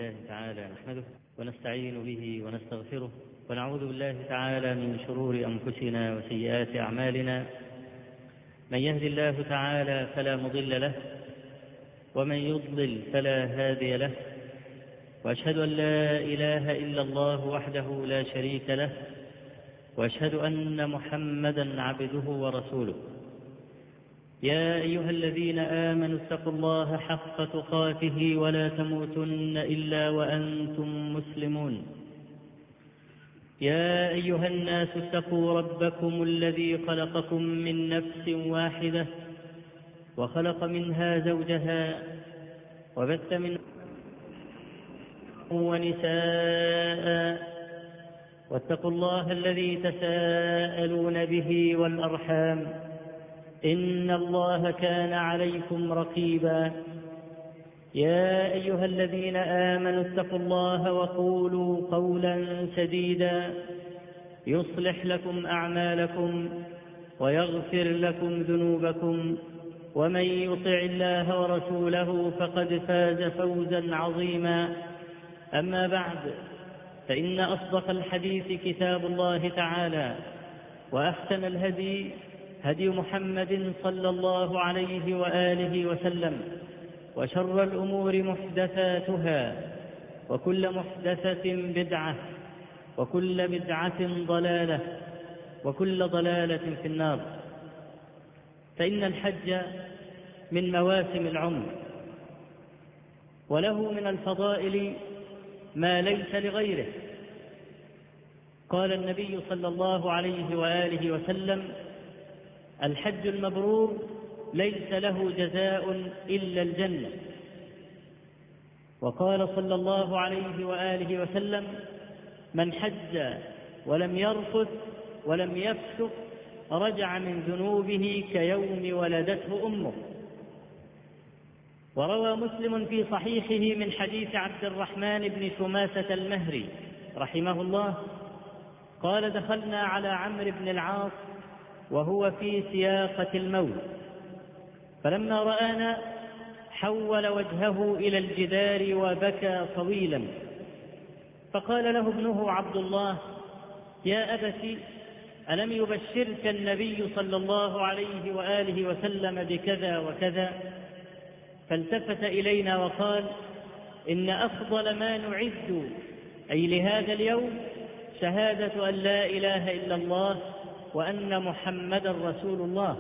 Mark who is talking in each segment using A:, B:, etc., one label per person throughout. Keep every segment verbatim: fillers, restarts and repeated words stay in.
A: لله تعالى نحمده ونستعين به ونستغفره ونعوذ بالله تعالى من شرور أنفسنا وسيئات أعمالنا. من يهد الله تعالى فلا مضل له ومن يضلل فلا هادي له، وأشهد أن لا إله إلا الله وحده لا شريك له، وأشهد أن محمدا عبده ورسوله. يا أيها الذين آمنوا اتقوا الله حق تقاته ولا تموتن إلا وأنتم مسلمون. يا أيها الناس اتقوا ربكم الذي خلقكم من نفس واحدة وخلق منها زوجها وبث منها ونساء، واتقوا الله الذي تساءلون به والأرحام إن الله كان عليكم رقيبا. يا أيها الذين آمنوا اتقوا الله وقولوا قولا سديدا يصلح لكم أعمالكم ويغفر لكم ذنوبكم، ومن يطع الله ورسوله فقد فاز فوزا عظيما. أما بعد، فإن أصدق الحديث كتاب الله تعالى، وأحسن الهدي هدي محمد صلى الله عليه وآله وسلم، وشر الأمور محدثاتها، وكل محدثة بدعة، وكل بدعة ضلالة، وكل ضلالة في النار. فإن الحج من مواسم العمر، وله من الفضائل ما ليس لغيره. قال النبي صلى الله عليه وآله وسلم: الحج المبرور ليس له جزاء إلا الجنة. وقال صلى الله عليه وآله وسلم: من حج ولم يرفث ولم يفسق رجع من ذنوبه كيوم ولدته أمه. وروى مسلم في صحيحه من حديث عبد الرحمن بن شماسة المهري رحمه الله قال: دخلنا على عمرو بن العاص وهو في سياقة الموت، فلما رآنا حول وجهه إلى الجدار وبكى طويلا، فقال له ابنه عبد الله: يا أبت، ألم يبشرك النبي صلى الله عليه وآله وسلم بكذا وكذا؟ فالتفت إلينا وقال: إن أفضل ما نعد أي لهذا اليوم شهادة أن لا إله إلا الله وأن محمدا رسول الله.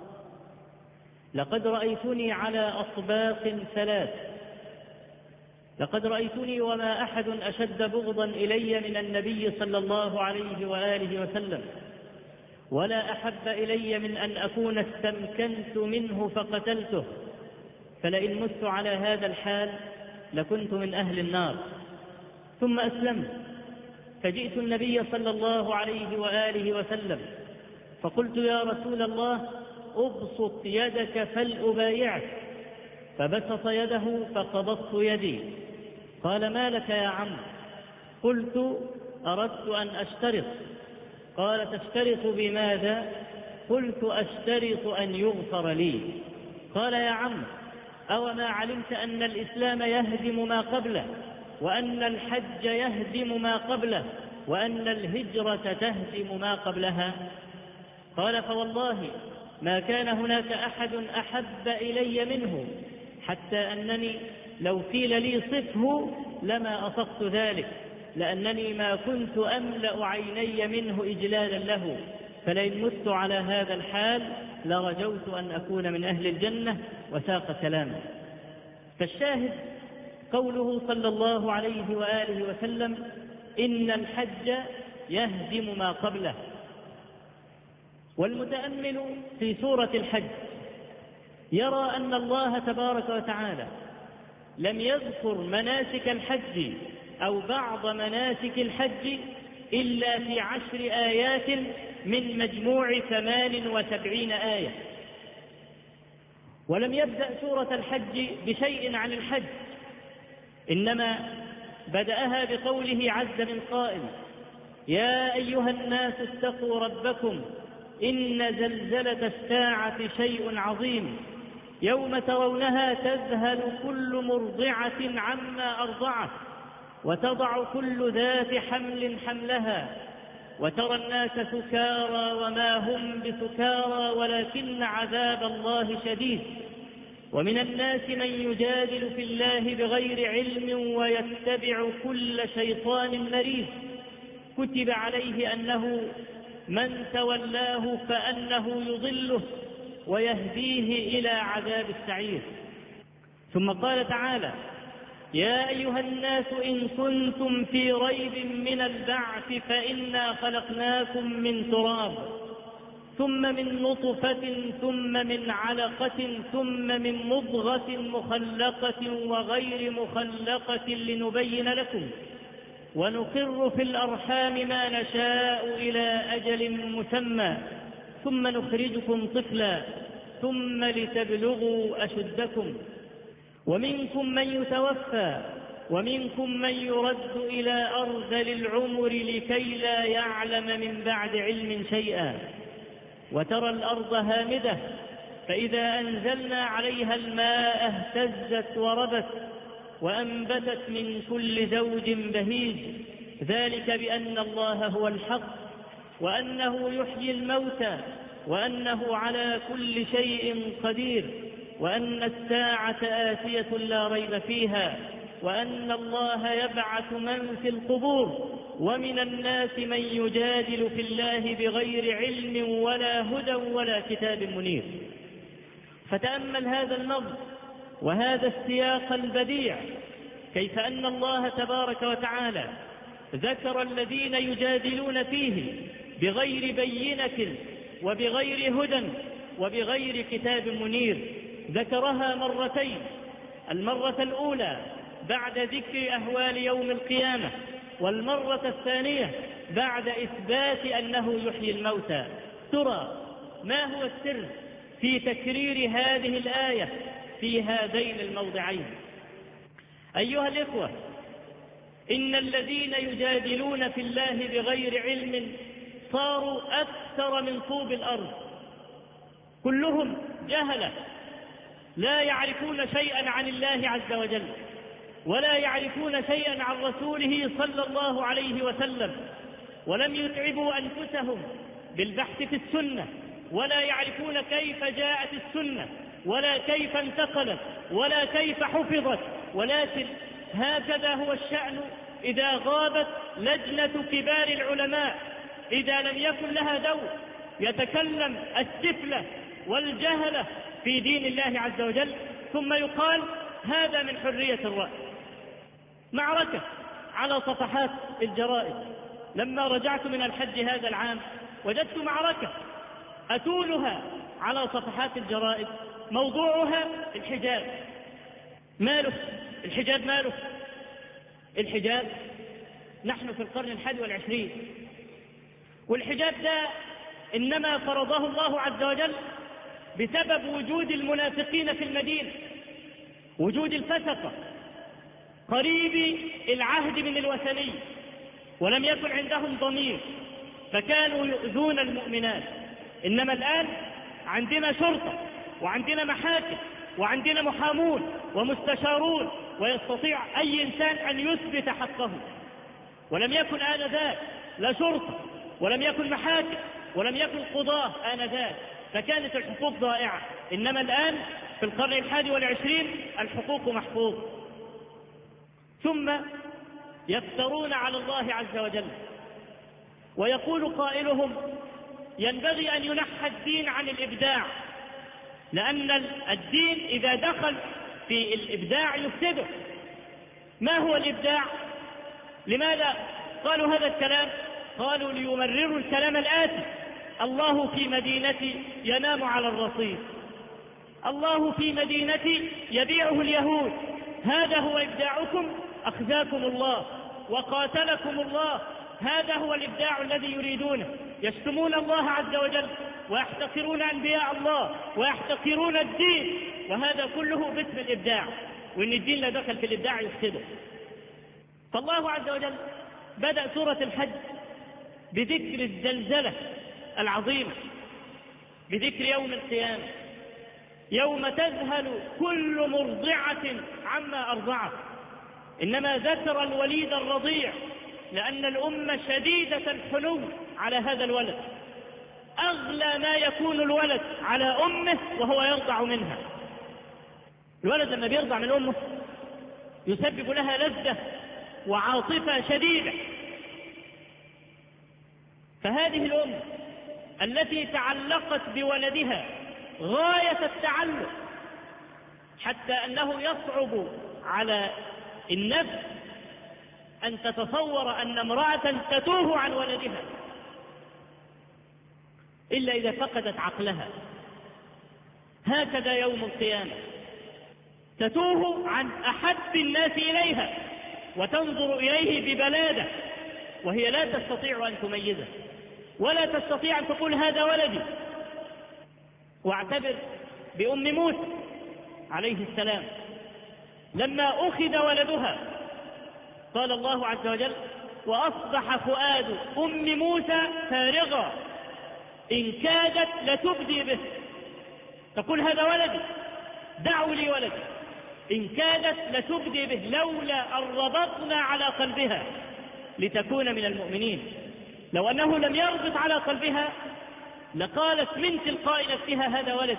A: لقد رأيتني على أطباق ثلاث، لقد رأيتني وما أحد أشد بغضا إلي من النبي صلى الله عليه وآله وسلم، ولا أحب إلي من أن أكون استمكنت منه فقتلته، فلئن مت على هذا الحال لكنت من أهل النار. ثم أسلمت، فجئت النبي صلى الله عليه وآله وسلم فقلت: يا رسول الله، أبسط يدك فلأبايعك. فبسط يده فقبضت يدي. قال: ما لك يا عم؟ قلت: أردت أن أشترط. قال: تشترط بماذا؟ قلت: أشترط أن يغفر لي. قال: يا عم، أو ما علمت أن الإسلام يهدم ما قبله، وأن الحج يهدم ما قبله، وأن الهجرة تهدم ما قبلها؟ قال: فوالله ما كان هناك أحد أحب إلي منه، حتى أنني لو قيل لي صفه لما أصفت ذلك، لأنني ما كنت أملأ عيني منه إجلالا له، فلئن مت على هذا الحال لرجوت أن أكون من أهل الجنة. وساق كلامه. فالشاهد قوله صلى الله عليه وآله وسلم: إن الحج يهدم ما قبله. والمتأمل في سورة الحج يرى أن الله تبارك وتعالى لم يذكر مناسك الحج أو بعض مناسك الحج إلا في عشر آيات من مجموع ثمان وسبعين آية. ولم يبدأ سورة الحج بشيء عن الحج، إنما بدأها بقوله عز من قائل: يا أيها الناس اتقوا ربكم إن زلزلة الساعة شيء عظيم يوم ترونها تذهل كل مرضعة عما أرضعت وتضع كل ذات حمل حملها، وترى الناس سكارى وما هم بسكارى ولكن عذاب الله شديد. ومن الناس من يجادل في الله بغير علم ويتبع كل شيطان مريد، كتب عليه أنه من تولاه فأنه يضله ويهديه إلى عذاب السعير. ثم قال تعالى: يا أيها الناس إن كنتم في ريب من البعث فإنا خلقناكم من تراب ثم من نطفة ثم من علقة ثم من مضغة مخلقة وغير مخلقة لنبين لكم ونقر في الأرحام ما نشاء إلى أجل مسمى ثم نخرجكم طفلا ثم لتبلغوا أشدكم ومنكم من يتوفى ومنكم من يرد إلى أرذل العمر لكي لا يعلم من بعد علم شيئا. وترى الأرض هامدة فإذا أنزلنا عليها الماء اهتزت وربت وأنبتت من كل زوج بهيج، ذلك بأن الله هو الحق وأنه يحيي الموتى وأنه على كل شيء قدير وأن الساعة آتية لا ريب فيها وأن الله يبعث من في القبور ومن الناس من يجادل في الله بغير علم ولا هدى ولا كتاب منير. فتأمل هذا النظم وهذا السياق البديع، كيف أن الله تبارك وتعالى ذكر الذين يجادلون فيه بغير بينة وبغير هدى وبغير كتاب منير، ذكرها مرتين. المرة الأولى بعد ذكر أهوال يوم القيامة، والمرة الثانية بعد إثبات أنه يحيي الموتى. ترى ما هو السر في تكرير هذه الآية في هذين الموضعين؟ أيها الإخوة، إن الذين يجادلون في الله بغير علم صاروا أكثر من طوب الأرض، كلهم جهلة لا يعرفون شيئا عن الله عز وجل ولا يعرفون شيئا عن رسوله صلى الله عليه وسلم، ولم يتعبوا أنفسهم بالبحث في السنة، ولا يعرفون كيف جاءت السنة ولا كيف انتقلت ولا كيف حفظت. ولكن هكذا هو الشأن إذا غابت لجنة كبار العلماء، إذا لم يكن لها دور، يتكلم السفلة والجهلة في دين الله عز وجل، ثم يقال هذا من حرية الرأي. معركة على صفحات الجرائد. لما رجعت من الحج هذا العام وجدت معركة أتولها على صفحات الجرائد، موضوعها الحجاب. ماله الحجاب؟ ماله الحجاب؟ نحن في القرن الحادي والعشرين، والحجاب ده إنما فرضه الله عز وجل بسبب وجود المنافقين في المدينة، وجود الفسقة قريب العهد من الوثني، ولم يكن عندهم ضمير فكانوا يؤذون المؤمنات. إنما الآن عندنا شرطة وعندنا محاكم وعندنا محامون ومستشارون، ويستطيع أي إنسان أن يثبت حقه. ولم يكن آنذاك لا شرطة ولم يكن محاكم ولم يكن قضاة آنذاك، فكانت الحقوق ضائعة. إنما الآن في القرن الحادي والعشرين الحقوق محفوظ. ثم يفترون على الله عز وجل، ويقول قائلهم ينبغي أن ينحى الدين عن الإبداع، لأن الدين إذا دخل في الإبداع يفسده. ما هو الإبداع؟ لماذا قالوا هذا الكلام؟ قالوا ليمرروا الكلام الآتي: الله في مدينتي ينام على الرصيف، الله في مدينتي يبيعه اليهود، هذا هو إبداعكم؟ أخزاكم الله وقاتلكم الله. هذا هو الإبداع الذي يريدونه. يشتمون الله عز وجل ويحتقرون أنبياء الله ويحتقرون الدين، وهذا كله باسم الإبداع، وإن الدين لا دخل في الإبداع يفسده. فالله عز وجل بدأ سورة الحج بذكر الزلزلة العظيمة، بذكر يوم القيامة، يوم تذهل كل مرضعة عما أرضعت إنما ذكر الوليد الرضيع لأن الأم شديدة الحنو على هذا الولد، أغلى ما يكون الولد على أمه وهو يرضع منها. الولد لما بيرضع من أمه يسبب لها لذة وعاطفة شديدة. فهذه الأم التي تعلقت بولدها غاية التعلق حتى أنه يصعب على النفس أن تتصور أن امرأة تتوه عن ولدها إلا إذا فقدت عقلها. هكذا يوم القيامة تتوه عن أحب الناس إليها وتنظر إليه ببلادة وهي لا تستطيع أن تميزه ولا تستطيع أن تقول هذا ولدي. واعتبر بأم موسى عليه السلام لما أخذ ولدها قال الله عز وجل وأصبح فؤاد أم موسى فارغا إن كادت لتبدي به، تقول هذا ولدي دعوا لي ولدي، إن كادت لتبدي به لولا أن ربطنا على قلبها لتكون من المؤمنين. لو أنه لم يربط على قلبها لقالت من تلقاء نفسها هذا ولدي.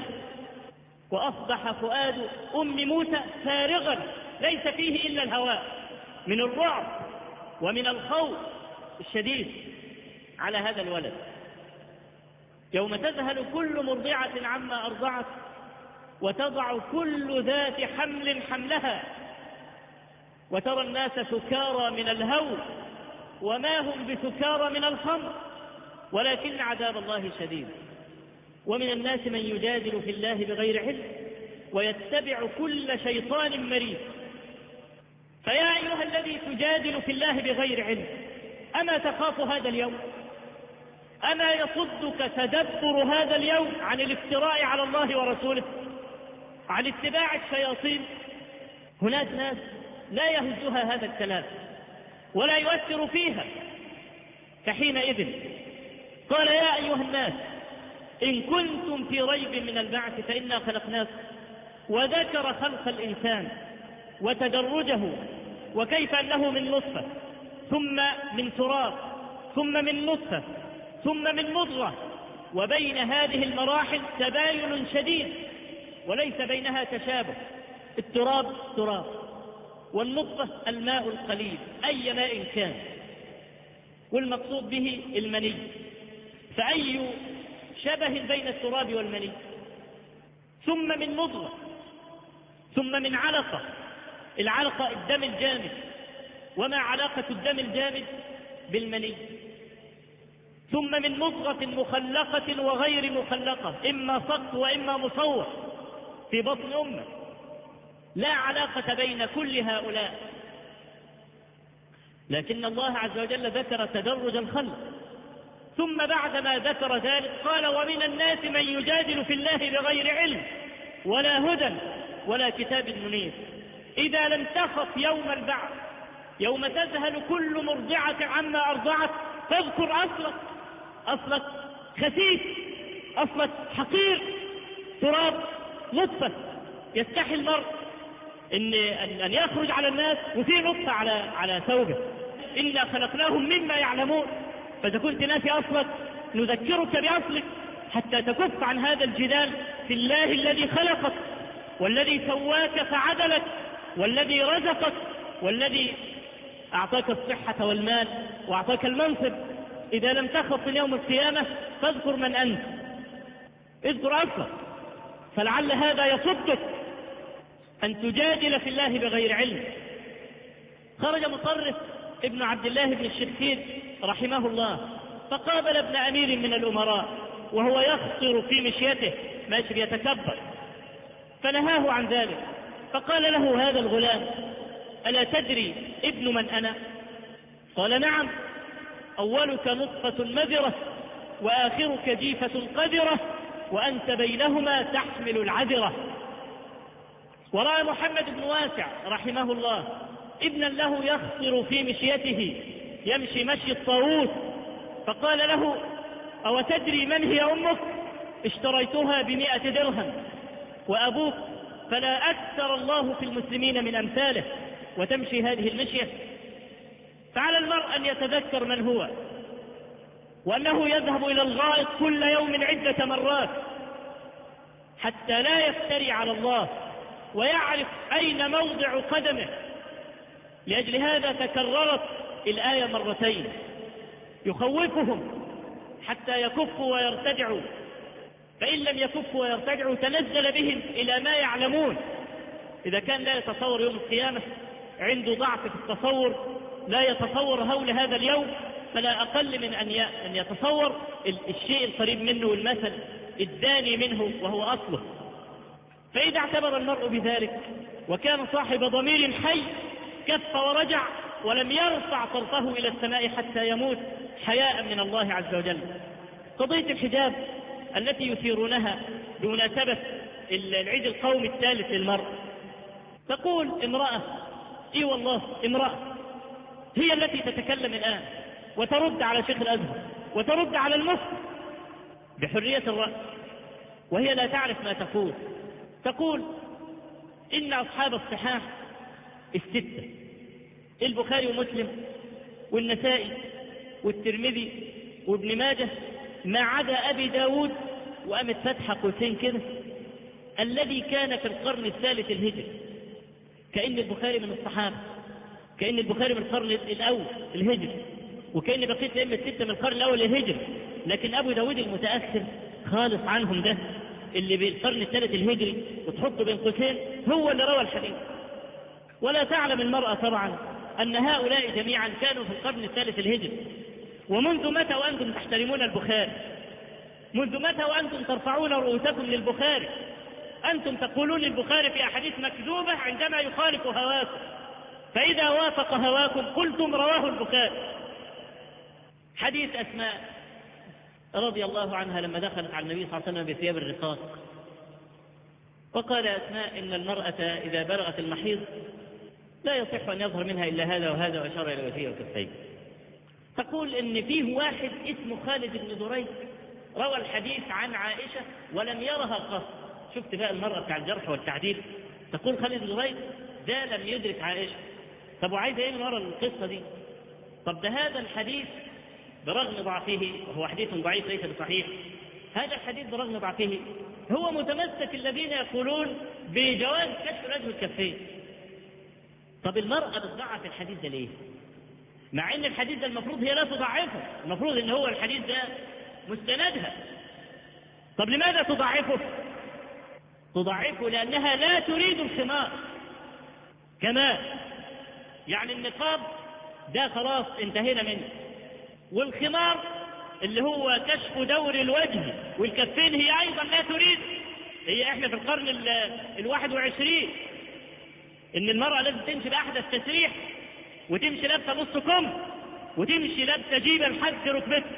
A: وأصبح فؤاد أم موسى فارغا ليس فيه إلا الهواء من الرعب ومن الخوف الشديد على هذا الولد. يوم تذهل كل مرضعة عما أرضعت وتضع كل ذات حمل حملها وترى الناس سكارى من الهول وما هم بسكارى من الخمر ولكن عذاب الله شديد. ومن الناس من يجادل في الله بغير علم ويتبع كل شيطان مريد. فيا أيها الذي تجادل في الله بغير علم أما تخاف هذا اليوم؟ أما يصدك تدبر هذا اليوم عن الافتراء على الله ورسوله، عن اتباع الشياطين؟ هناك ناس لا يهزها هذا الكلام ولا يؤثر فيها. فحينئذ قال يا أيها الناس إن كنتم في ريب من البعث فإنا خلقناكم، وذكر خلق الإنسان وتدرجه وكيف أنه من نطفة ثم من تراب ثم من نطفة ثم من مضغة، وبين هذه المراحل تباين شديد وليس بينها تشابه. التراب تراب والنطفة الماء القليل أي ماء كان، والمقصود به المني. فأي شبه بين التراب والمني؟ ثم من مضغة ثم من علقة، العلقة الدم الجامد، وما علاقة الدم الجامد بالمني؟ ثم من مضغة مخلقة وغير مخلقة، إما صك وإما مصور في بطن أمه، لا علاقة بين كل هؤلاء. لكن الله عز وجل ذكر تدرج الخلق، ثم بعدما ذكر ذلك قال ومن الناس من يجادل في الله بغير علم ولا هدى ولا كتاب منير. إذا لم تخف يوم البعث يوم تذهل كل مرضعة عما أرضعت فاذكر أصلك، أصلك خسيس، أصلك حقير، تراب، نطفة. يستحي المرء إن, أن يخرج على الناس وفي نطفة على, على ثوبه. إنا خلقناهم مما يعلمون. فإذا كنت ناسي أصلك نذكرك بأصلك حتى تكف عن هذا الجدال في الله الذي خلقك والذي سواك فعدلك والذي رزقك والذي أعطاك الصحة والمال وأعطاك المنصب. إذا لم تخف في يوم القيامة فاذكر من أنت، اذكر أصلك، فلعل هذا يصدك أن تجادل في الله بغير علم. خرج مطرف ابن عبد الله بن الشركيد رحمه الله فقابل ابن أمير من الأمراء وهو يخطر في مشيته ماشي بيتكبر، فنهاه عن ذلك. فقال له هذا الغلام ألا تدري ابن من أنا؟ قال نعم، أولك نطفة مذرة وآخرك جيفة قذرة وأنت بينهما تحمل العذرة. ورأى محمد بن واسع رحمه الله ابنا له يخطر في مشيته يمشي مشي الطاووس، فقال له أو تدري من هي أمك؟ اشتريتها بمئة درهم، وأبوك فلا أكثر الله في المسلمين من أمثاله، وتمشي هذه المشية. فعلى المرء أن يتذكر من هو، وأنه يذهب إلى الغائط كل يوم عدة مرات حتى لا يفتري على الله ويعرف أين موضع قدمه. لأجل هذا تكررت الآية مرتين يخوفهم حتى يكفوا ويرتدعوا، فإن لم يكفوا ويرتدعوا تنزل بهم إلى ما يعلمون. إذا كان لا يتصور يوم القيامة، عنده ضعف في التصور، لا يتصور هول هذا اليوم، فلا أقل من أن يتصور الشيء القريب منه والمثل الداني منه وهو أصله. فإذا اعتبر المرء بذلك وكان صاحب ضمير حي كف ورجع ولم يرفع طرفه إلى السماء حتى يموت حياء من الله عز وجل. قضية الحجاب التي يثيرونها بمناسبة العيد القومي الثالث للمرء، تقول امرأة، اي والله امرأة هي التي تتكلم الآن وترد على شيخ الأزهر وترد على المفتي بحرية الرأي، وهي لا تعرف ما تقول. تقول إن أصحاب الصحاح الستة، البخاري ومسلم والنسائي والترمذي وابن ماجه ما عدا أبي داود، وقامت فتحة قوسين كده، الذي كان في القرن الثالث الهجري. كأن البخاري من الصحابة، كأن البخاري من القرن الأول الهجري، وكأن بقية الأئمة الستة من القرن الأول الهجري. لكن أبو داود المتأخر خالص عنهم ده اللي بالقرن الثالث الهجري وتحطه بين قوسين هو اللي روى الحديث. ولا تعلم المرأة طبعا أن هؤلاء جميعا كانوا في القرن الثالث الهجري. ومنذ متى وأنتم تحترمون البخاري؟ منذ متى وأنتم ترفعون رؤوسكم للبخاري؟ أنتم تقولون البخاري في أحاديث مكذوبة عندما يخالف هواكم، فإذا وافق هواكم قلتم رواه البخاري. حديث أسماء رضي الله عنها لما دخلت على النبي صلى الله عليه وسلم بثياب الرقاق، وقال أسماء إن المرأة إذا بلغت المحيض لا يصح أن يظهر منها إلا هذا وهذا، وأشار إلى وجهه وكفيه. تقول إن فيه واحد اسمه خالد بن دريد روى الحديث عن عائشة ولم يرها قط. شفت بقى المرأة بتاع الجرح والتعديل، تقول خالد بن دريد ده لم يدرك عائشة. طب وعايزة ايه من وراء القصة دي؟ طب ده هذا الحديث برغم ضعفه، وهو حديث ضعيف ليس بصحيح، هذا الحديث برغم ضعفه هو متمسك الذين يقولون بجواز كشف الوجه والكفين. طب المرأة بتضعف الحديث ده ليه؟ مع ان الحديث ده المفروض هي لا تضعفه، المفروض ان هو الحديث ده مستندها. طب لماذا تضعفه؟ تضعفه لأنها لا تريد الخمار كمان. يعني النقاب ده خلاص انتهينا منه، والخمار اللي هو كشف دور الوجه والكفين هي أيضا لا تريد. هي احنا في القرن الواحد وعشرين ان المرأة لازم تمشي بأحدث تسريح، وتمشي لابسة نص كم، وتمشي لابسة جيبة لحد ركبتها.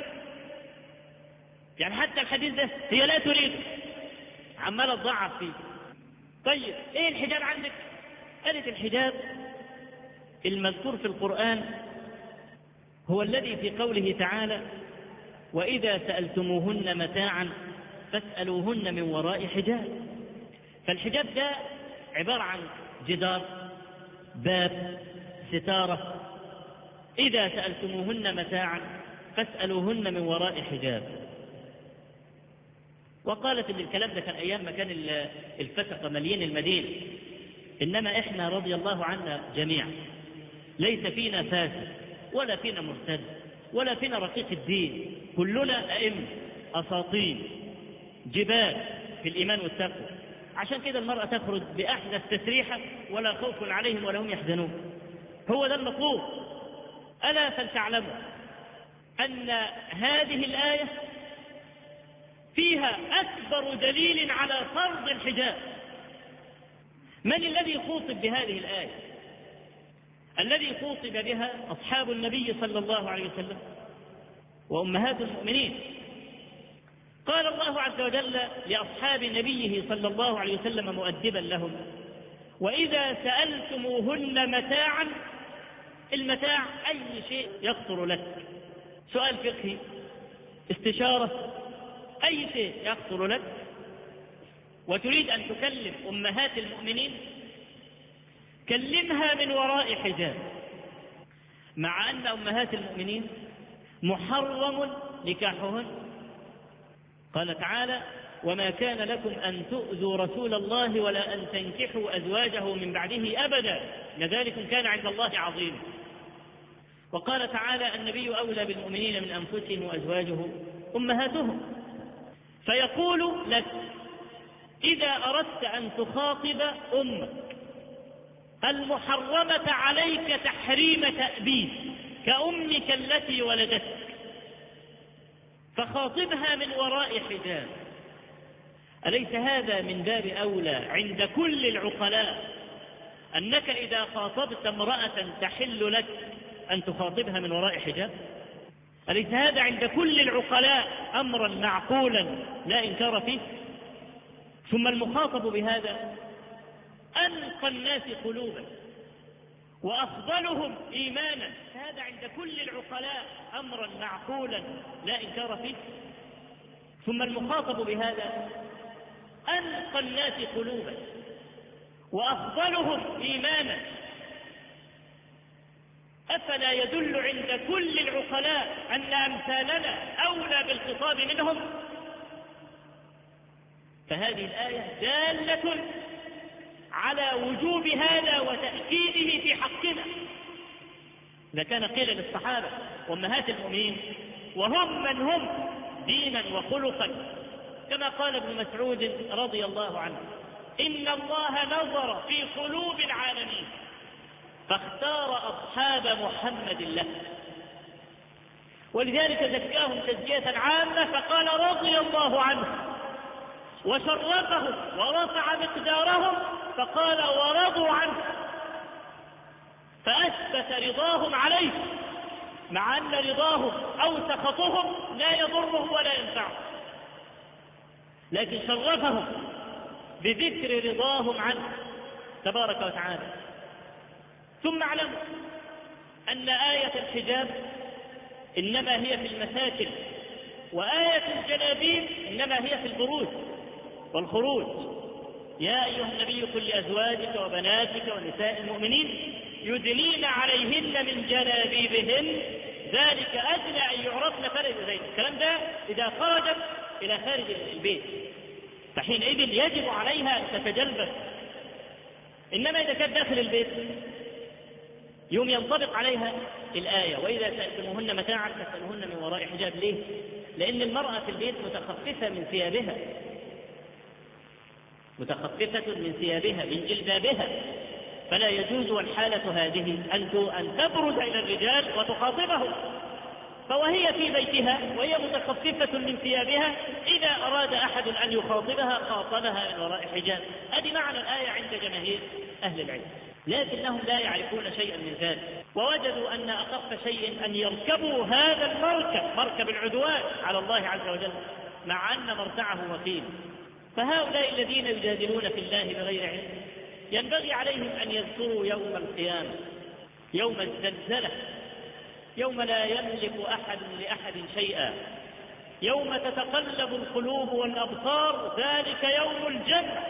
A: يعني حتى الحديث ده هي لا تريد، عمالة تضعف فيه. طيب ايه الحجاب عندك؟ قالت الحجاب المذكور في القرآن هو الذي في قوله تعالى وإذا سألتموهن متاعا فاسألوهن من وراء حجاب. فالحجاب ده عبارة عن جدار، باب، ستارة. إذا سألتموهن متاعا فاسألوهن من وراء حجاب. وقالت ان الكلام ده كان ايام ما كان الفسقة مليين المدينة، انما احنا رضي الله عنا جميعا ليس فينا فاسق ولا فينا مرتد ولا فينا رقيق الدين، كلنا ائمة اساطين جبال في الايمان والتقوى. عشان كده المرأة تخرج باحدث تسريحة ولا خوف عليهم ولا هم يحزنون. هو ده المطلوب. الا فلتعلموا ان هذه الآية فيها أكبر دليل على فرض الحجاب. من الذي خوطب بهذه الآية؟ الذي خوطب بها أصحاب النبي صلى الله عليه وسلم وأمهات المؤمنين. قال الله عز وجل لأصحاب نبيه صلى الله عليه وسلم مؤدبا لهم وإذا سألتموهن متاعا. المتاع أي شيء يخطر لك، سؤال فقهي، استشارة، أي شيء يخطر لك وتريد أن تكلم أمهات المؤمنين، كلمها من وراء حجاب، مع أن أمهات المؤمنين محرم نكاحهن. قال تعالى: وما كان لكم أن تؤذوا رسول الله ولا أن تنكحوا أزواجه من بعده أبدا لذلكم كان عند الله عظيما. وقال تعالى: النبي أولى بالمؤمنين من أنفسهم وأزواجه أمهاتهم. فيقول لك: إذا أردت أن تخاطب أمك المحرمة عليك تحريم تأبيد كأمك التي ولدتك، فخاطبها من وراء حجاب. أليس هذا من باب أولى عند كل العقلاء أنك إذا خاطبت امرأة تحل لك أن تخاطبها من وراء حجاب؟ أليس هذا عند كل العقلاء أمرا معقولا لا إنكار فيه؟ ثم المخاطب بهذا أنقى الناس قلوبا وأفضلهم إيمانا، هذا عند كل العقلاء أمرا معقولا لا إنكار فيه. ثم المخاطب بهذا أنقى الناس قلوبا وأفضلهم إيمانا، أفلا يدل عند كل العقلاء أن أمثالنا أولى بالخطاب منهم؟ فهذه الآية دالة على وجوب هذا وتأكيده في حقنا. إذا كان قيل للصحابة وأمهات المؤمنين وهم من هم دينا وخلقا، كما قال ابن مسعود رضي الله عنه: إن الله نظر في قلوب العالمين فاختار أصحاب محمد له، ولذلك زكاهم تزكية عامة فقال رضي الله عنه، وشرفهم ورفع مقدارهم فقال ورضوا عنه، فأثبت رضاهم عليه، مع أن رضاهم أو سخطهم لا يضره ولا ينفعه، لكن شرفهم بذكر رضاهم عنه تبارك وتعالى. ثم اعلموا أن آية الحجاب إنما هي في المساكن، وآية الجلابيب إنما هي في البروج والخروج. يا أيها النبي قل لأزواجك وبناتك ونساء المؤمنين يدنين عليهن من جلابيبهن ذلك أدنى أن يعرفن فلا يؤذين. الكلام ده إذا خرجت إلى خارج البيت فحينئذ يجب عليها أن تتجلبس، إنما إذا كانت داخل البيت يوم ينطبق عليها الآية: وإذا سألتموهن متاعا فاسألوهن من وراء حجاب. ليه؟ لأن المرأة في البيت متخففة من ثيابها، متخففة من ثيابها من جلبابها، فلا يجوز والحالة هذه أن تبرز إلى الرجال وتخاطبهم. فوهي في بيتها وهي متخففة من ثيابها إذا أراد أحد أن يخاطبها خاطبها من وراء حجاب. هذه معنى الآية عند جماهير أهل العلم، لكنهم لا يعرفون شيئا من ذلك، ووجدوا أن أخف شيء أن يركبوا هذا المركب، مركب العدوان على الله عز وجل، مع أن مرتعه وكيل. فهؤلاء الذين يجادلون في الله بغير علم ينبغي عليهم أن يذكروا يوم القيامة، يوم الزلزلة، يوم لا يملك أحد لأحد شيئا، يوم تتقلب القلوب والأبصار، ذلك يوم الجمع،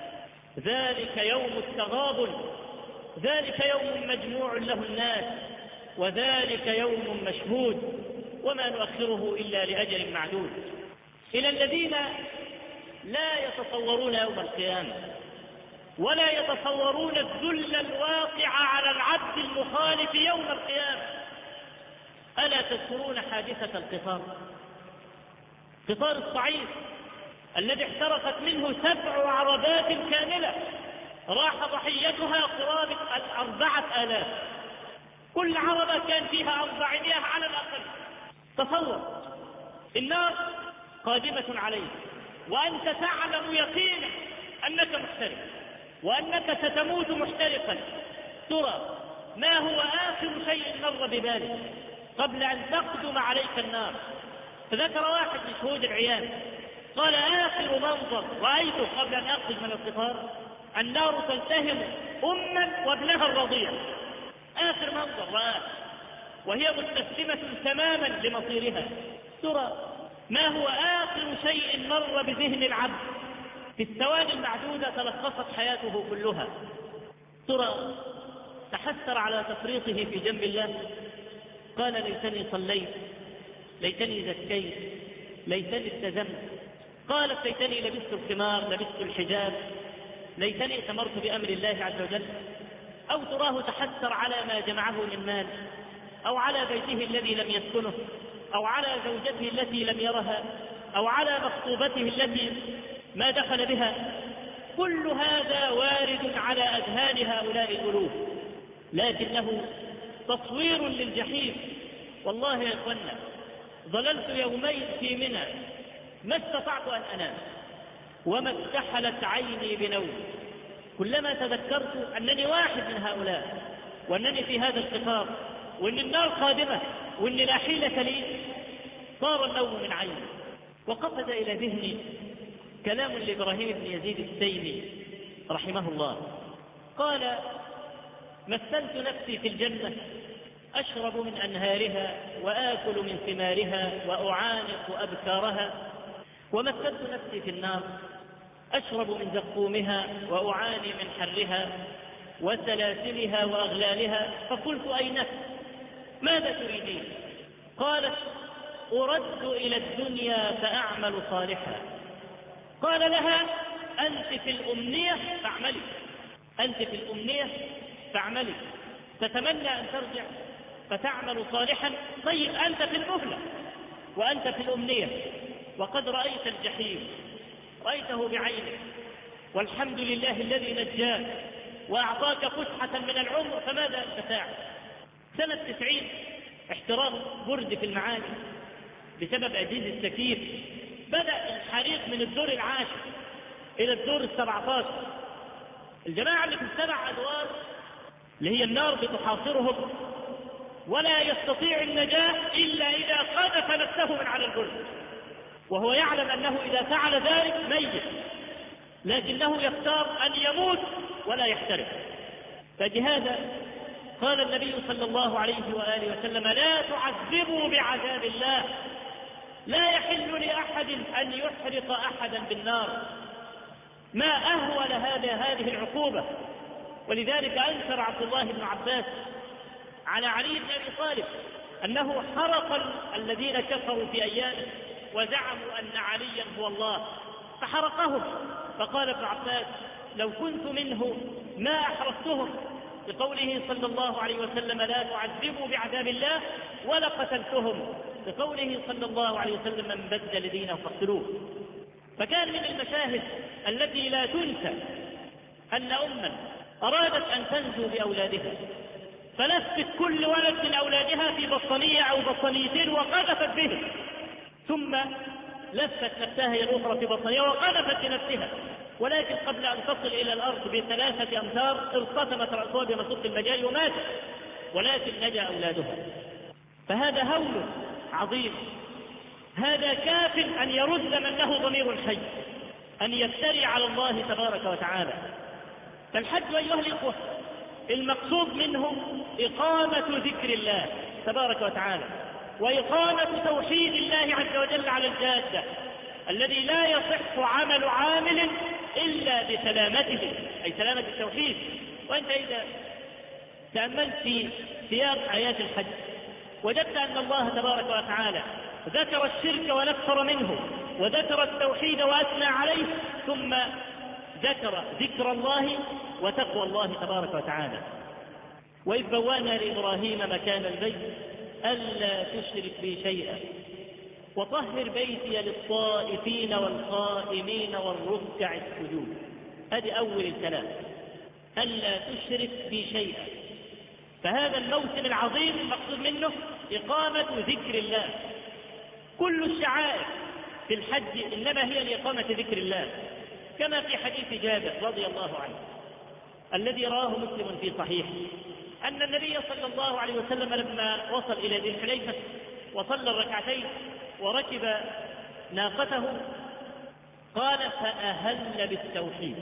A: ذلك يوم التغابن، ذلك يوم مجموع له الناس، وذلك يوم مشهود، وما نؤخره إلا لأجل معدود. إلى الذين لا يتصورون يوم القيامة ولا يتصورون الذل الواقع على العبد المخالف يوم القيامة: ألا تذكرون حادثة القطار، قطار الصعيد الذي احترقت منه سبع عربات كاملة، راح ضحيتها قرابة أربعة آلاف، كل عربة كان فيها أربعمائة على الأقل. تصور النار قادمة عليك وأنت تعلم يقينا أنك محترق وأنك ستموت محترقا، ترى ما هو آخر شيء مر ببالك قبل أن تقدم عليك النار؟ فذكر واحد من شهود العيان قال: آخر منظر رأيته قبل أن أخرج من القطار النار تلتهم أما وابنها الرضيع، آخر منظر رآه وهي مستسلمة تماما لمصيرها. ترى ما هو آخر شيء مر بذهن العبد؟ في الثواني المعدودة تلخصت حياته كلها. ترى تحسر على تفريطه في جنب الله؟ قال ليتني صليت، ليتني زكيت، ليتني التزمت. قالت ليتني لبست الخمار، لبست الحجاب، ليتني ائتمرت بأمر الله عز وجل. أو تراه تحسر على ما جمعه من مال، أو على بيته الذي لم يسكنه، أو على زوجته التي لم يرها، أو على مخطوبته التي ما دخل بها. كل هذا وارد على أذهان هؤلاء الألوف، لكنه تصوير للجحيم. والله يا إخوانا ظللت يومين في منى ما استطعت أن أنام، وما اكتحلت عيني بنوم. كلما تذكرت أنني واحد من هؤلاء، وأنني في هذا القطار، وأن النار قادمة، وأن لا حيلة لي، صار النوم من عيني. وقفز إلى ذهني كلام لإبراهيم بن يزيد التيمي رحمه الله، قال: مثلت نفسي في الجنة أشرب من أنهارها وآكل من ثمارها وأعانق أبكارها، ومثلت نفسي في النار أشرب من زقومها وأعاني من حرها وسلاسلها وأغلالها. فقلت: أي نفس ماذا تريدين؟ قالت: أرد إلى الدنيا فأعمل صالحا. قال لها: أنت في الأمنية فاعملي، أنت في الأمنية فاعملي، تتمنى أن ترجع فتعمل صالحا. طيب أنت في المهلة وأنت في الأمنية، وقد رأيت الجحيم، رأيته بعينك، والحمد لله الذي نجاك وأعطاك فسحة من العمر، فماذا أنت فاعل؟ سنة تسعين احتراق برج في المعادي بسبب أجهزة التكييف، بدأ الحريق من الدور العاشر إلى الدور السبعة عشر. الجماعة اللي في السبع أدوار اللي هي النار بتحاصرهم، ولا يستطيع النجاة إلا إذا قذف نفسه من على البرج، وهو يعلم أنه إذا فعل ذلك ميت، لكنه يختار أن يموت ولا يحترق. فلهذا قال النبي صلى الله عليه وآله وسلم: لا تعذبوا بعذاب الله، لا يحل لأحد أن يحرق أحدا بالنار. ما أهول هذا هذه العقوبة. ولذلك أنكر عبد الله بن عباس على علي بن أبي طالب أنه حرق الذين كفروا في أيامه وزعموا أن عليا هو الله، فحرقهم. فقال ابن عباس: لو كنت منه ما أحرقتهم، بقوله صلى الله عليه وسلم: لا تعذبوا بعذاب الله، ولا قتلتهم، بقوله صلى الله عليه وسلم: من بدل دينه فاقتلوه. فكان من المشاهد التي لا تنسى أن أما أرادت أن تنجو بأولادها، فلفت كل ولد من أولادها في بطانية أو بطانيتين وقذفت بهم، ثم لفت نفسها هي الأخرى في بطانية وقذفت بنفسها، ولكن قبل أن تصل إلى الأرض بثلاثة أمتار ارتطمت رأسها بمسوق المجاري وماتت، ولكن نجا أولادها. فهذا هول عظيم، هذا كاف أن يرد من له ضمير حي، أن يفتري على الله تبارك وتعالى. فالحج أيها الإخوة المقصود منه إقامة ذكر الله تبارك وتعالى، وإقامة توحيد الله عز وجل على الجادة الذي لا يصح عمل عامل إلا بسلامته، أي سلامة التوحيد. وأنت إذا تأملت في سياق آيات الحج وجدت أن الله تبارك وتعالى ذكر الشرك ونفر منه، وذكر التوحيد وأثنى عليه، ثم ذكر ذكر الله وتقوى الله تبارك وتعالى. وإذ بوأنا لإبراهيم مكان البيت ألا تشرك بي شيئا وطهر بيتي للطائفين والقائمين والركع السجود. هذه أول الكلام، ألا تشرك بي شيئا. فهذا الموسم العظيم المقصود منه إقامة ذكر الله. كل الشعائر في الحج إنما هي لإقامة ذكر الله، كما في حديث جابر رضي الله عنه الذي رواه مسلم في صحيحه أن النبي صلى الله عليه وسلم لما وصل إلى ذي الحليفة وصلى الركعتين وركب ناقته قال: فأهل بالتوحيد،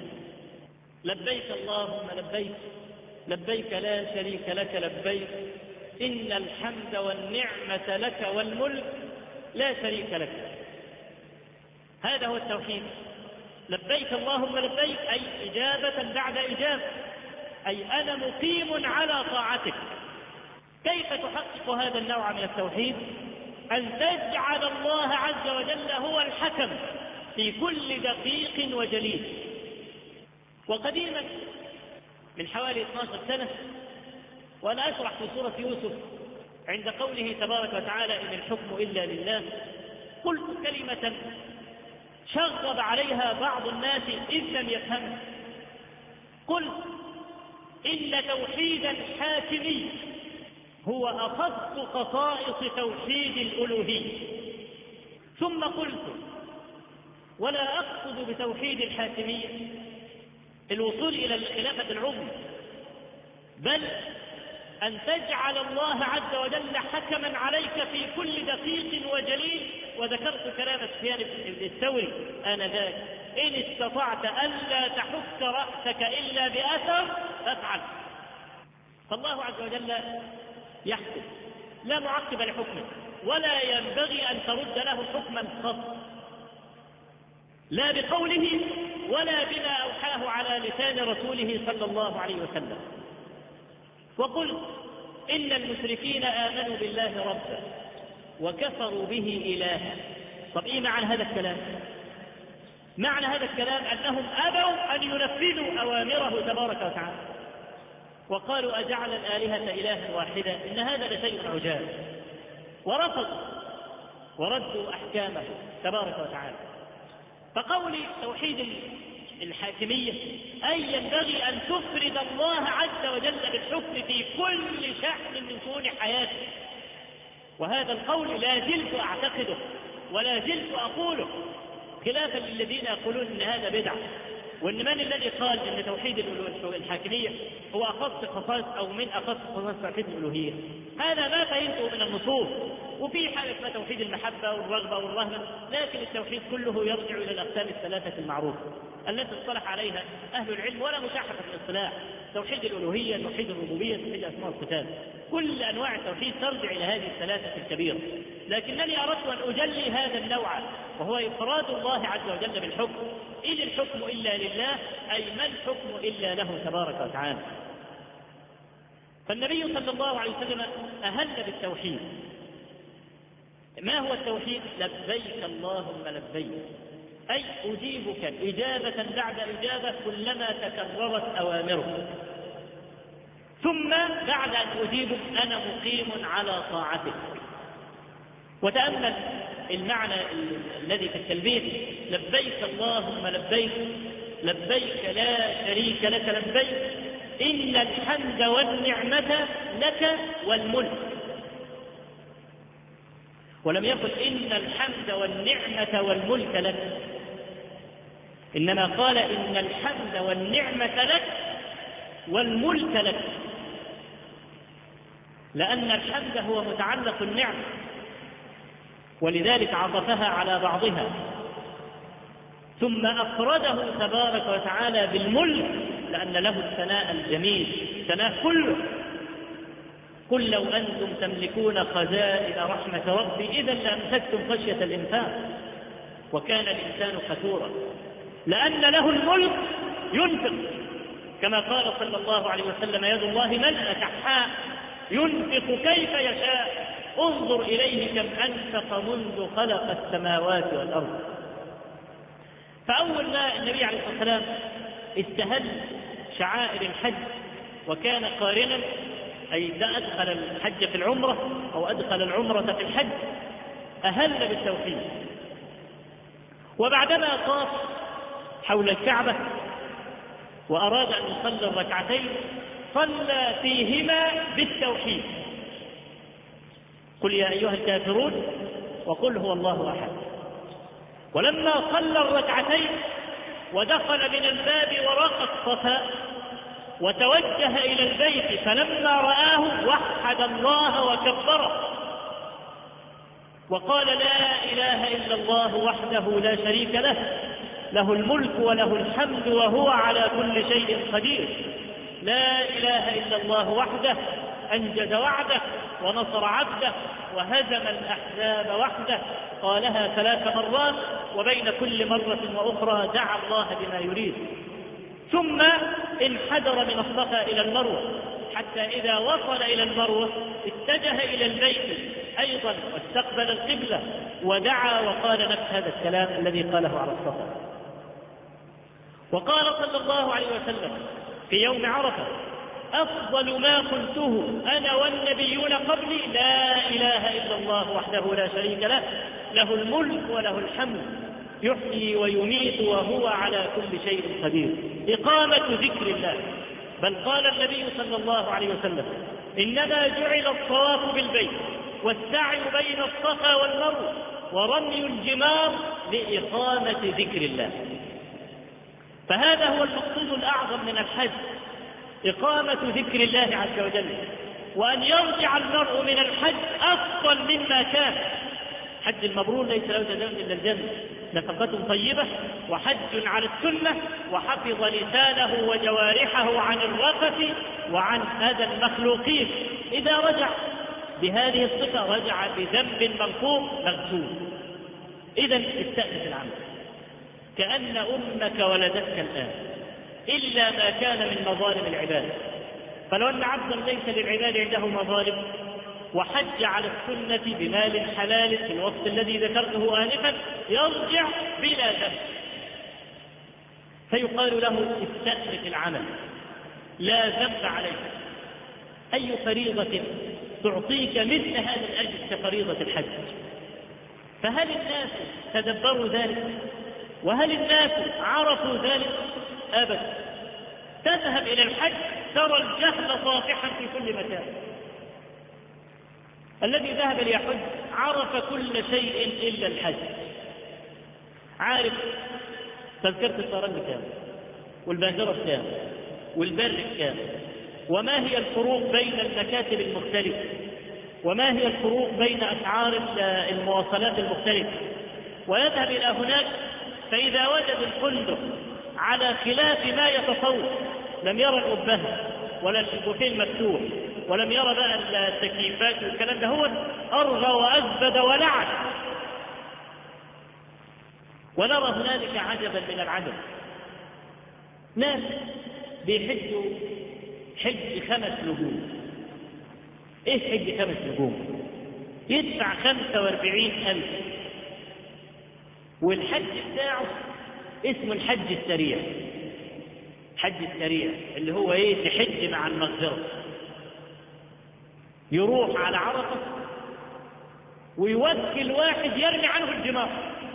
A: لبيك اللهم لبيك، لبيك لا شريك لك لبيك، إن الحمد والنعمة لك والملك لا شريك لك. هذا هو التوحيد. لبيك اللهم لبيك، أي إجابة بعد إجابة، أي أنا مقيم على طاعتك. كيف تحقق هذا النوع من التوحيد؟ أن تجعل الله عز وجل هو الحكم في كل دقيق وجليل. وقديما من حوالي اثنتي عشرة سنة وأنا أشرح في سورة يوسف عند قوله تبارك وتعالى إن الحكم إلا لله، قلت كلمة شغب عليها بعض الناس إذ لم يفهموا. قلت إن توحيد الحاكمي هو أخص خصائص توحيد الألوهية. ثم قلت ولا أقصد بتوحيد الحاكمية الوصول إلى الخلافة العظمى، بل أن تجعل الله عز وجل حكما عليك في كل دقيق وجليل. وذكرت كلام سفيان الثوري آنذاك: إن استطعت ألا تحك رأسك إلا بأثر فافعل. فالله عز وجل يحكم لا معقب لحكمه، ولا ينبغي أن ترد له حكما خاصا لا بقوله ولا بما أوحاه على لسان رسوله صلى الله عليه وسلم. وقلت إن المشركين آمنوا بالله ربا وكفروا به إلها. طب إيه معنى هذا الكلام؟ معنى هذا الكلام أنهم أبوا أن ينفذوا أوامره تبارك وتعالى، وقالوا أجعل الآلهة إلها واحدا إن هذا لشيء عجاب، ورفضوا وردوا أحكامه تبارك وتعالى. فقول توحيد الحاكمية أي ينبغي أن تفرد الله عز وجل بالحكم في كل شأن من شؤون حياته. وهذا القول لا زلت أعتقده ولا زلت أقوله، خلافا للذين يقولون إن هذا بدعة، وإن من الذي قال إن توحيد الحاكمية هو أخص خصائص أو من أخص خصائص توحيد الألوهية. هذا ما فهمته من النصوص. وفي حالة ما توحيد المحبة والرغبة والرهبة، لكن التوحيد كله يرجع إلى الأقسام الثلاثة المعروفة التي اصطلح عليها أهل العلم ولا مشاحة في الاصطلاح: توحيد الألوهية، توحيد الربوبية، توحيد الأسماء والصفات. كل أنواع التوحيد ترجع إلى هذه الثلاثة الكبيرة. لكنني أردت أن أجلي هذا النوع، وهو إفراد الله عز وجل بالحكم. إن الحكم إلا لله أي ما الحكم إلا له تبارك وتعالى. فالنبي صلى الله عليه وسلم أهل بالتوحيد. ما هو التوحيد؟ لبيك اللهم لبيك، أي أجيبك إجابة بعد إجابة كلما تكررت أوامرك، ثم بعد أن أجيبك أنا مقيم على طاعتك. وتأمل المعنى الذي في التلبية: لبيك اللهم لبيك، لبيك لا شريك لك لبيك، إن الحمد والنعمة لك والملك. ولم يقل إن الحمد والنعمة والملك لك، إنما قال إن الحمد والنعمة لك والملك لك، لأن الحمد هو متعلق النعمة، ولذلك عطفها على بعضها، ثم أفرده تبارك وتعالى بالملك لأن له الثناء الجميل، ثناء كله. قل لو أنتم تملكون خزائن رحمة ربي إذا لأمسكتم خشية الإنفاق وكان الإنسان قتورا، لأن له الملك ينفق، كما قال صلى الله عليه وسلم: يد الله ملأ كحاء ينفق كيف يشاء انظر إليه كم أنفق منذ خلق السماوات والأرض. فأول ما النبي عليه الصلاة والسلام استهل شعائر الحج وكان قارنا، أي أدخل الحج في العمرة أو أدخل العمرة في الحج، أهل بالتوحيد. وبعدما طاف حول الكعبة وأراد أن يصلي الركعتين صلى فيهما بالتوحيد: قل يا أيها الكافرون وقل هو الله أحد. ولما صلى الركعتين ودخل من الباب وراء الصفا وتوجه إلى البيت فلما رآه وحد الله وكبره وقال: لا إله إلا الله وحده لا شريك له، له الملك وله الحمد وهو على كل شيء قدير، لا إله إلا الله وحده أنجز وعده ونصر عبده وهزم الأحزاب وحده. قالها ثلاث مرات، وبين كل مرة وأخرى دعا الله بما يريد. ثم انحدر من الصفا إلى المروة، حتى إذا وصل إلى المروة اتجه إلى البيت أيضا واستقبل القبلة ودعا وقال نفس هذا الكلام الذي قاله على الصفا. وقال صلى الله عليه وسلم في يوم عرفة: أفضل ما قلته أنا والنبيون قبلي لا إله إلا الله وحده لا شريك له، له الملك وله الحمد، يحيي ويميت وهو على كل شيء قدير. إقامة ذكر الله. بل قال النبي صلى الله عليه وسلم: إنما جعل الطواف بالبيت والسعي بين الصفا والمروة ورمي الجمار لإقامة ذكر الله. فهذا هو المقصود الأعظم من الحج، إقامة ذكر الله عز وجل، وأن يرجع المرء من الحج أفضل مما كان. حج المبرور ليس له جزاء إلا الجنة، نفقة طيبة وحج على السنة، وحفظ لسانه وجوارحه عن الرفث وعن أذى المخلوقين. إذا رجع بهذه الصفة رجع بذنب مرفوع مغفور. إذن استأنف العمل كأن أمك ولدتك الآن، إلا ما كان من مظالم العباد. فلو أن عبدا ليس للعباد عنده مظالم وحج على السنة بمال حلال في الوقت الذي ذكرته آنفا يرجع بلا ذنب، فيقال له استأنف العمل لا ذنب عليك. أي فريضة تعطيك مثل هذا الأجر كفريضة الحج؟ فهل الناس تدبروا ذلك؟ وهل الناس عرفوا ذلك؟ أبدا. تذهب إلى الحج ترى الجهل طافحا في كل مكان. الذي ذهب ليحج عرف كل شيء إلا الحج. عارف تذكرة الطيران بكام، والباجرة بكام، والبر بكام، وما هي الفروق بين المكاتب المختلفة، وما هي الفروق بين أسعار المواصلات المختلفة. ويذهب إلى هناك فإذا وجد الفندق على خلاف ما يتصور، لم يرى الأبهة ولا البوفيه المفتوح، ولم يرى بقى التكييفات والكلام ده، هو أرغى وأزبد ولعن. ونرى هنالك عجبا من العجب، ناس بيحجوا حج خمس نجوم. ايه حج خمس نجوم؟ يدفع خمسة واربعين ألف، والحج بتاعه اسمه الحج السريع. حج السريع اللي هو ايه؟ تحج مع المغفرة. يروح على عرفة ويوكل واحد يرمي عنه الجمار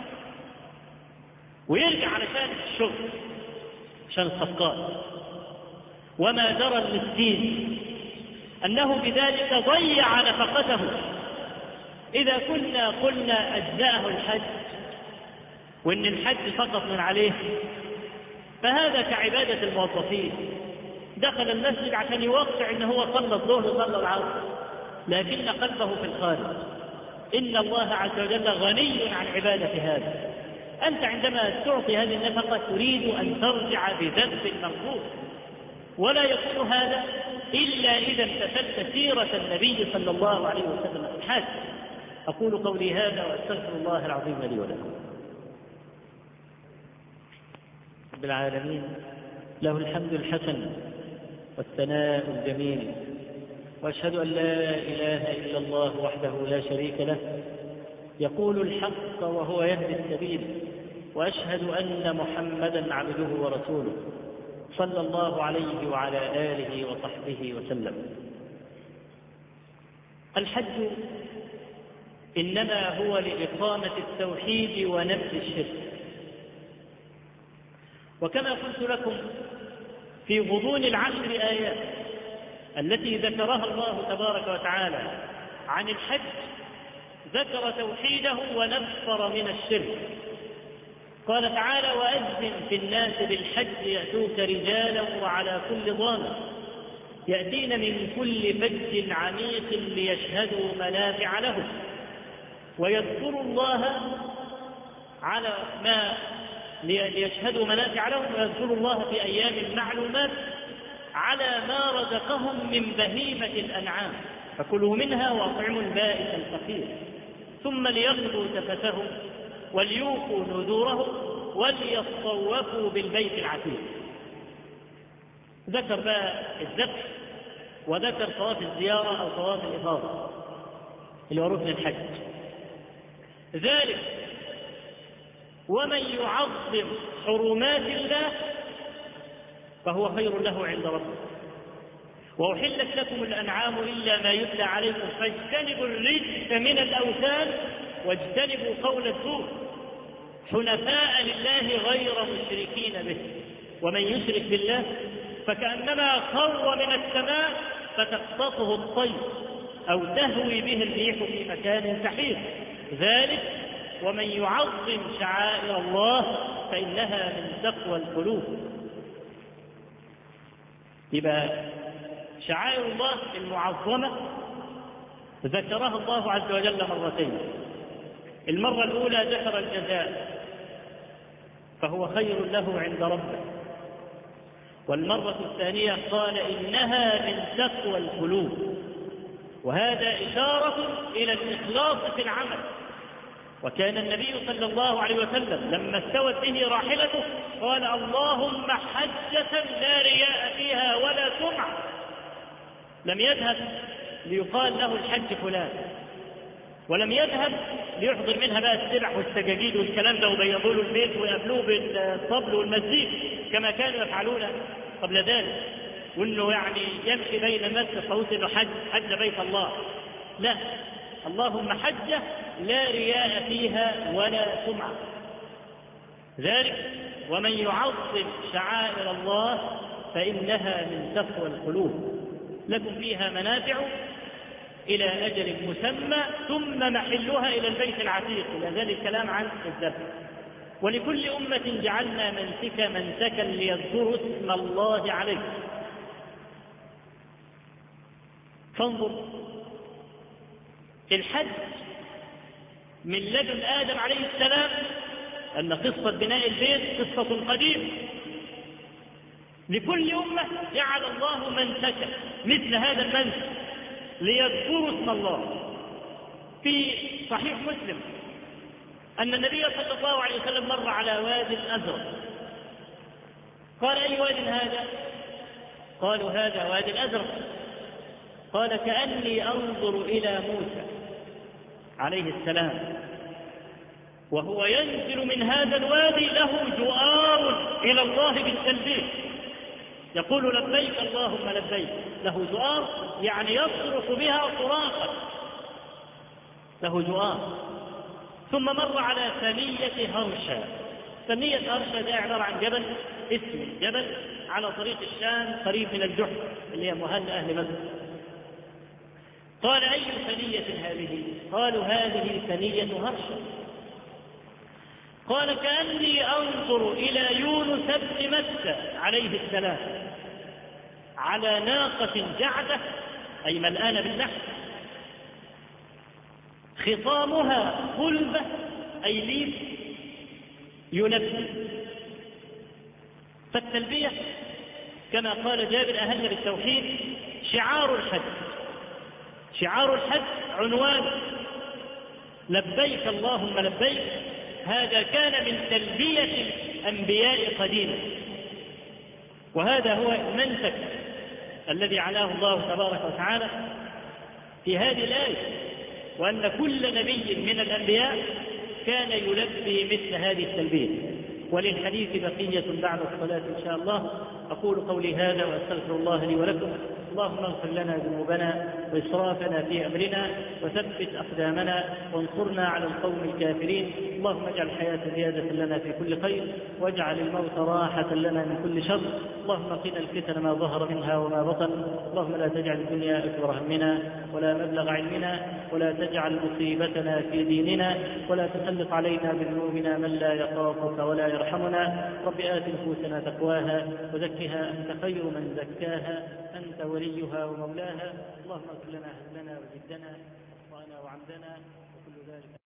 A: ويرجع علشان الشغل، عشان الصفقات. وما درى المسكين أنه بذلك ضيع نفقته. إذا كنا قلنا أجزاءه الحج وإن الحج فقط من عليه، فهذا كعبادة الموظفين. دخل المسجد عشان يوقع إنه هو صلى الظهر وصلى العصر، لكن قلبه في الخارج. إن الله عز وجل غني عن عبادة هذا. أنت عندما تعطي هذه النفقة تريد أن ترجع بذنب مغفور، ولا يكون هذا إلا إذا امتثلت سيرة النبي صلى الله عليه وسلم في الحج. أقول قولي هذا وأستغفر الله العظيم لي ولكم. رب العالمين له الحمد الحسن والثناء الجميل، وأشهد أن لا إله إلا الله وحده لا شريك له يقول الحق وهو يهدي السبيل، وأشهد أن محمدا عبده ورسوله صلى الله عليه وعلى آله وصحبه وسلم. الحج إنما هو لإقامة التوحيد ونفي الشرك. وكما قلت لكم في غضون العشر آيات التي ذكرها الله تبارك وتعالى عن الحج، ذكر توحيده ونفر من الشرك. قال تعالى: وأذن في الناس بالحج يأتوك رجالا وعلى كل ضامر يأتين من كل فج عميق ليشهدوا منافع لهم ويذكروا الله على ما ليشهدوا منافع لهم ويذكروا الله في أيام معلومات على ما رزقهم من بهيمة الأنعام فكلوا منها وأطعموا البائس الفقير ثم ليقضوا تفتهم وليوفوا نذورهم وليطوفوا بالبيت العتيق. ذكر بقى الذبح، وذكر طواف الزيارة أو طواف الإفاضة اللي هو ركن الحج. ذلك ومن يعظم حرمات الله فهو خير له عند ربه. وأحلت لكم الأنعام إلا ما يتلى عليكم فاجتنبوا الرجس من الأوثان واجتنبوا قول الزور حنفاء لله غير مشركين به. ومن يشرك بالله فكأنما خر من السماء فتخطفه الطير أو تهوي به الريح في مكان سحيق. ذلك ومن يعظم شعائر الله فإنها من تقوى القلوب. يبقى شعائر الله المعظمة ذكرها الله عز وجل مرتين. المرة الأولى ذكر الجزاء فهو خير له عند ربه، والمرة الثانية قال إنها من تقوى القلوب، وهذا إشارة إلى الإخلاص في العمل. وكان النبي صلى الله عليه وسلم لما استوت به راحلته قال اللهم حجة لا رياء فيها ولا سمعة. لم يذهب ليقال له الحج فلان، ولم يذهب ليحضر منها بقى السبح والسجاجيد والكلام ده وبيضوا له البيت ويقابلوه بالطبل والمزيك كما كانوا يفعلون قبل ذلك، وانه يعني يمشي بين المسجد الطاووس انه حج حج بيت الله. لا، اللهم حجة لا رياء فيها ولا سمعة. ذلك ومن يعظم شعائر الله فإنها من تقوى القلوب. لكم فيها منافع إلى أجل مسمى ثم محلها إلى البيت العتيق. إلى ذلك الكلام عن الذبح. ولكل أمة جعلنا منسكا منسكا ليذكروا اسم الله عليه. فانظر، الحج من لدن آدم عليه السلام، أن قصة بناء البيت قصة قديمة. لكل أمة جعل الله منسكا مثل هذا المنسك ليذكروا اسم الله. في صحيح مسلم أن النبي صلى الله عليه وسلم مر على واد أزرق، قال أي واد هذا؟ قالوا هذا واد الأزرق. قال كأني أنظر إلى موسى عليه السلام وهو ينزل من هذا الوادي له جؤار إلى الله بالتلبية، يقول لبيك اللهم لبيك. له جؤار يعني يصرخ بها صراخا، له جؤار. ثم مر على ثنية هرشا. ثنية هرشا ده عبارة عن جبل، اسم جبل على طريق الشام قريب من الجحفة اللي هي مهل أهل مكة. قال أي ثنية هذه؟ قالوا هذه ثنية هرشا. قال كأني أنظر إلى يونس بن متى عليه السلام على ناقة جعدة أي ملآنة باللحم، خطامها قلبة أي ليف يلبي. فالتلبية كما قال جابر أهل بالتوحيد شعار الحج. شعار الحج عنوان لبيك اللهم لبيك. هذا كان من تلبية الأنبياء قديما، وهذا هو المنسك الذي علاه الله تبارك وتعالى في هذه الآية، وأن كل نبي من الأنبياء كان يلبي مثل هذه التلبية. وللحديث بقية بعد الصلاة إن شاء الله. أقول قولي هذا وأستغفر الله لي ولكم. اللهم اغفر لنا ذنوبنا وإسرافنا في أمرنا وثبت أقدامنا وانصرنا على القوم الكافرين. اللهم اجعل الحياة زيادة لنا في كل خير واجعل الموت راحة لنا من كل شر. اللهم قنا الفتن ما ظهر منها وما بطن. اللهم لا تجعل الدنيا أكبر همنا ولا مبلغ علمنا ولا تجعل مصيبتنا في ديننا ولا تسلط علينا بذنوبنا من لا يخافك ولا يرحمنا. رب آت نفوسنا تقواها وزكها أنت خير من زكاها أنت وليها ومولاها. اللهم اغفر لنا هزلنا وجدنا وأنا وعمدنا وكل ذلك.